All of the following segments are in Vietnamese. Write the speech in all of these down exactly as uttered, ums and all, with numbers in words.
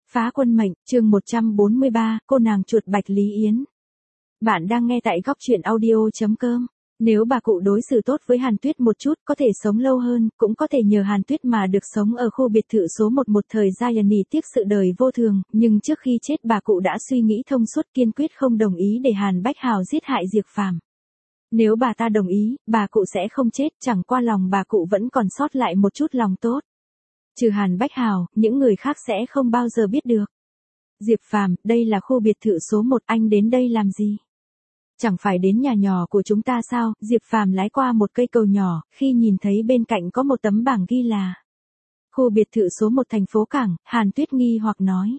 Phá quân mệnh, chương một trăm bốn mươi ba, cô nàng chuột bạch Lý Yến. Bạn đang nghe tại góc truyện audio chấm com. Nếu bà cụ đối xử tốt với Hàn Tuyết một chút có thể sống lâu hơn, cũng có thể nhờ Hàn Tuyết mà được sống ở khu biệt thự số một một thời gian nỉ tiếc sự đời vô thường, nhưng trước khi chết bà cụ đã suy nghĩ thông suốt kiên quyết không đồng ý để Hàn Bách Hào giết hại Diệp Phàm. Nếu bà ta đồng ý, bà cụ sẽ không chết, chẳng qua lòng bà cụ vẫn còn sót lại một chút lòng tốt. Trừ Hàn Bách Hào, những người khác sẽ không bao giờ biết được. Diệp Phàm, đây là khu biệt thự số một, anh đến đây làm gì? Chẳng phải đến nhà nhỏ của chúng ta sao? Diệp Phàm lái qua một cây cầu nhỏ, khi nhìn thấy bên cạnh có một tấm bảng ghi là khu biệt thự số một thành phố Cảng, Hàn Tuyết nghi hoặc nói.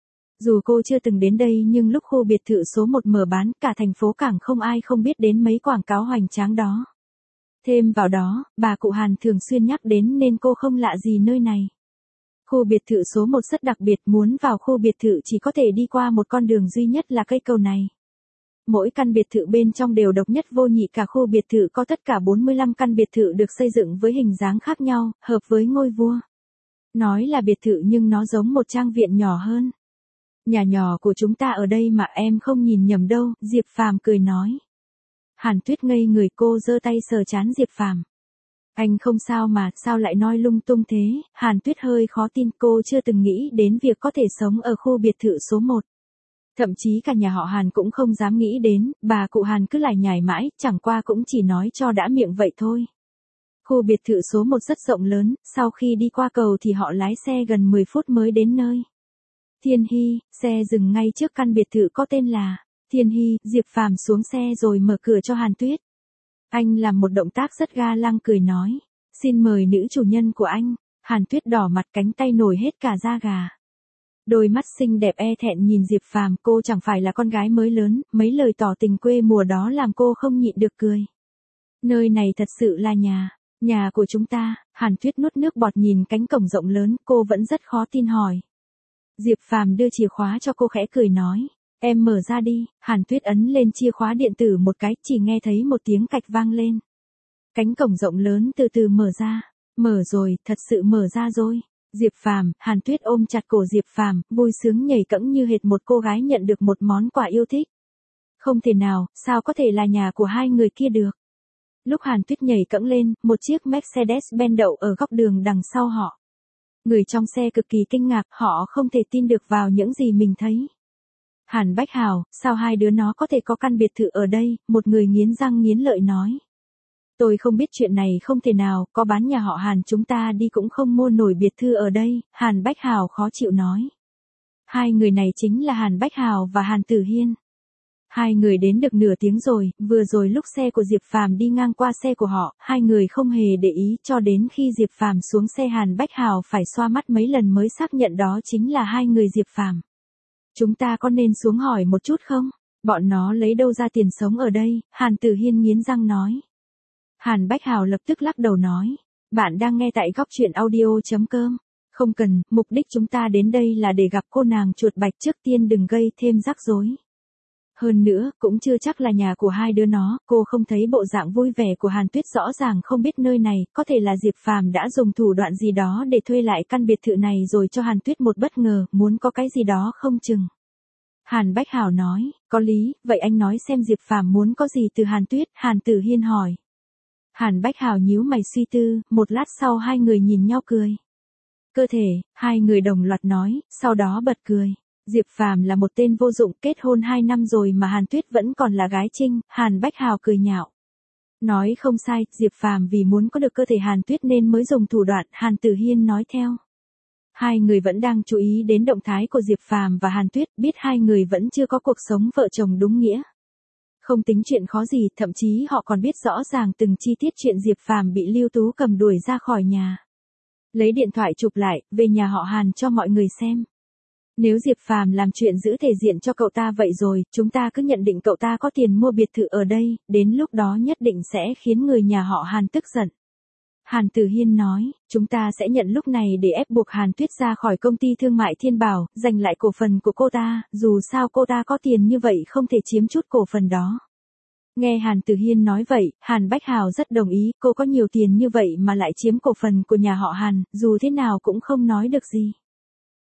Dù cô chưa từng đến đây nhưng lúc khu biệt thự số một mở bán, cả thành phố Cảng không ai không biết đến mấy quảng cáo hoành tráng đó. Thêm vào đó, bà cụ Hàn thường xuyên nhắc đến nên cô không lạ gì nơi này. Khu biệt thự số một rất đặc biệt, muốn vào khu biệt thự chỉ có thể đi qua một con đường duy nhất là cây cầu này. Mỗi căn biệt thự bên trong đều độc nhất vô nhị, cả khu biệt thự có tất cả bốn mươi lăm căn biệt thự được xây dựng với hình dáng khác nhau, hợp với ngôi vua. Nói là biệt thự nhưng nó giống một trang viện nhỏ hơn. Nhà nhỏ của chúng ta ở đây mà em không nhìn nhầm đâu, Diệp Phàm cười nói. Hàn Tuyết ngây người, cô giơ tay sờ trán Diệp Phàm. Anh không sao mà, sao lại nói lung tung thế? Hàn Tuyết hơi khó tin, cô chưa từng nghĩ đến việc có thể sống ở khu biệt thự số một. Thậm chí cả nhà họ Hàn cũng không dám nghĩ đến, bà cụ Hàn cứ lải nhải mãi, chẳng qua cũng chỉ nói cho đã miệng vậy thôi. Khu biệt thự số một rất rộng lớn, sau khi đi qua cầu thì họ lái xe gần mười phút mới đến nơi. Thiên Hy, xe dừng ngay trước căn biệt thự có tên là Thiên Hy. Diệp Phàm xuống xe rồi mở cửa cho Hàn Tuyết. Anh làm một động tác rất ga lăng cười nói, xin mời nữ chủ nhân của anh. Hàn Tuyết đỏ mặt, cánh tay nổi hết cả da gà. Đôi mắt xinh đẹp e thẹn nhìn Diệp Phàm, cô chẳng phải là con gái mới lớn, mấy lời tỏ tình quê mùa đó làm cô không nhịn được cười. Nơi này thật sự là nhà, nhà của chúng ta. Hàn Tuyết nuốt nước bọt nhìn cánh cổng rộng lớn, cô vẫn rất khó tin hỏi. Diệp Phàm đưa chìa khóa cho cô, khẽ cười nói, em mở ra đi. Hàn Tuyết ấn lên chìa khóa điện tử một cái, chỉ nghe thấy một tiếng cạch vang lên. Cánh cổng rộng lớn từ từ mở ra. Mở rồi, thật sự mở ra rồi. Diệp Phàm, Hàn Tuyết ôm chặt cổ Diệp Phàm, vui sướng nhảy cẫng như hệt một cô gái nhận được một món quà yêu thích. Không thể nào, sao có thể là nhà của hai người kia được? Lúc Hàn Tuyết nhảy cẫng lên, một chiếc Mercedes-Benz đậu ở góc đường đằng sau họ. Người trong xe cực kỳ kinh ngạc, họ không thể tin được vào những gì mình thấy. Hàn Bách Hào, sao hai đứa nó có thể có căn biệt thự ở đây? Một người nghiến răng nghiến lợi nói. Tôi không biết chuyện này, không thể nào, có bán nhà họ Hàn chúng ta đi cũng không mua nổi biệt thự ở đây. Hàn Bách Hào khó chịu nói. Hai người này chính là Hàn Bách Hào và Hàn Tử Hiên. Hai người đến được nửa tiếng rồi, vừa rồi lúc xe của Diệp Phàm đi ngang qua xe của họ, hai người không hề để ý cho đến khi Diệp Phàm xuống xe Hàn Bách Hào phải xoa mắt mấy lần mới xác nhận đó chính là hai người Diệp Phàm. Chúng ta có nên xuống hỏi một chút không? Bọn nó lấy đâu ra tiền sống ở đây? Hàn Tử Hiên nghiến răng nói. Hàn Bách Hào lập tức lắc đầu nói. Bạn đang nghe tại góc truyện audio chấm com. Không cần, mục đích chúng ta đến đây là để gặp cô nàng chuột bạch, trước tiên đừng gây thêm rắc rối. Hơn nữa, cũng chưa chắc là nhà của hai đứa nó, cô không thấy bộ dạng vui vẻ của Hàn Tuyết, rõ ràng không biết nơi này, có thể là Diệp Phàm đã dùng thủ đoạn gì đó để thuê lại căn biệt thự này rồi cho Hàn Tuyết một bất ngờ, muốn có cái gì đó không chừng. Hàn Bách Hào nói, có lý, vậy anh nói xem Diệp Phàm muốn có gì từ Hàn Tuyết? Hàn Tử Hiên hỏi. Hàn Bách Hào nhíu mày suy tư, một lát sau hai người nhìn nhau cười. Cơ thể, hai người đồng loạt nói, sau đó bật cười. Diệp Phàm là một tên vô dụng, kết hôn hai năm rồi mà Hàn Tuyết vẫn còn là gái trinh. Hàn Bách Hào cười nhạo. Nói không sai, Diệp Phàm vì muốn có được cơ thể Hàn Tuyết nên mới dùng thủ đoạn. Hàn Tử Hiên nói theo. Hai người vẫn đang chú ý đến động thái của Diệp Phàm và Hàn Tuyết, biết hai người vẫn chưa có cuộc sống vợ chồng đúng nghĩa. Không tính chuyện khó gì, thậm chí họ còn biết rõ ràng từng chi tiết chuyện Diệp Phàm bị Lưu Tú cầm đuổi ra khỏi nhà. Lấy điện thoại chụp lại, về nhà họ Hàn cho mọi người xem. Nếu Diệp Phàm làm chuyện giữ thể diện cho cậu ta vậy rồi, chúng ta cứ nhận định cậu ta có tiền mua biệt thự ở đây, đến lúc đó nhất định sẽ khiến người nhà họ Hàn tức giận. Hàn Tử Hiên nói, chúng ta sẽ nhận lúc này để ép buộc Hàn Tuyết ra khỏi công ty thương mại Thiên Bảo, giành lại cổ phần của cô ta, dù sao cô ta có tiền như vậy không thể chiếm chút cổ phần đó. Nghe Hàn Tử Hiên nói vậy, Hàn Bách Hào rất đồng ý, cô có nhiều tiền như vậy mà lại chiếm cổ phần của nhà họ Hàn, dù thế nào cũng không nói được gì.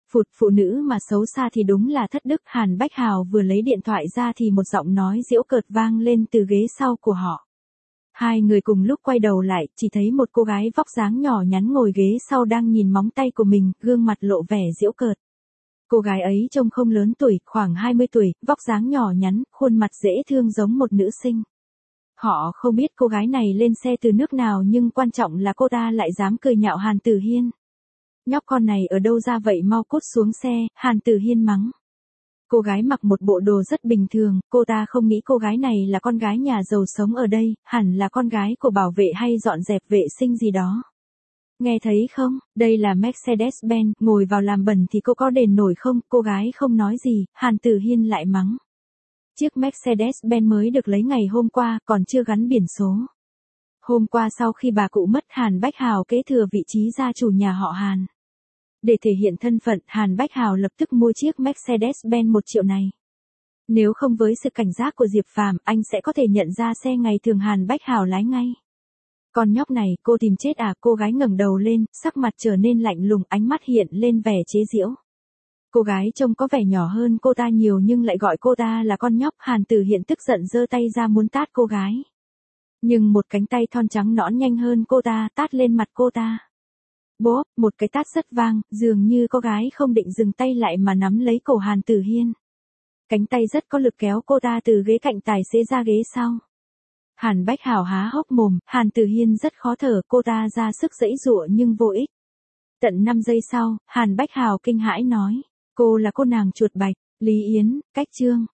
Phụt, phụ nữ mà xấu xa thì đúng là thất đức. Hàn Bách Hào vừa lấy điện thoại ra thì một giọng nói giễu cợt vang lên từ ghế sau của họ. Hai người cùng lúc quay đầu lại, chỉ thấy một cô gái vóc dáng nhỏ nhắn ngồi ghế sau đang nhìn móng tay của mình, gương mặt lộ vẻ giễu cợt. Cô gái ấy trông không lớn tuổi, khoảng hai mươi tuổi, vóc dáng nhỏ nhắn, khuôn mặt dễ thương giống một nữ sinh. Họ không biết cô gái này lên xe từ nước nào nhưng quan trọng là cô ta lại dám cười nhạo Hàn Tử Hiên. Nhóc con này ở đâu ra vậy, mau cút xuống xe, Hàn Tử Hiên mắng. Cô gái mặc một bộ đồ rất bình thường, cô ta không nghĩ cô gái này là con gái nhà giàu sống ở đây, hẳn là con gái của bảo vệ hay dọn dẹp vệ sinh gì đó. Nghe thấy không, đây là Mercedes-Benz, ngồi vào làm bẩn thì cô có đền nổi không? Cô gái không nói gì, Hàn Tử Hiên lại mắng. Chiếc Mercedes-Benz mới được lấy ngày hôm qua, còn chưa gắn biển số. Hôm qua sau khi bà cụ mất, Hàn Bách Hào kế thừa vị trí gia chủ nhà họ Hàn. Để thể hiện thân phận, Hàn Bách Hào lập tức mua chiếc Mercedes-Benz một triệu này. Nếu không với sự cảnh giác của Diệp Phàm, anh sẽ có thể nhận ra xe ngày thường Hàn Bách Hào lái ngay. Con nhóc này, cô tìm chết à? Cô gái ngẩng đầu lên, sắc mặt trở nên lạnh lùng, ánh mắt hiện lên vẻ chế giễu. Cô gái trông có vẻ nhỏ hơn cô ta nhiều nhưng lại gọi cô ta là con nhóc. Hàn Tử Hiên tức giận giơ tay ra muốn tát cô gái. Nhưng một cánh tay thon trắng nõn nhanh hơn cô ta, tát lên mặt cô ta. Bốp, một cái tát rất vang, dường như cô gái không định dừng tay lại mà nắm lấy cổ Hàn Tử Hiên. Cánh tay rất có lực kéo cô ta từ ghế cạnh tài xế ra ghế sau. Hàn Bách Hào há hốc mồm, Hàn Tử Hiên rất khó thở, cô ta ra sức giãy giụa nhưng vô ích. Tận năm giây sau, Hàn Bách Hào kinh hãi nói, cô là cô nàng chuột bạch, Lý Yến, cách chương.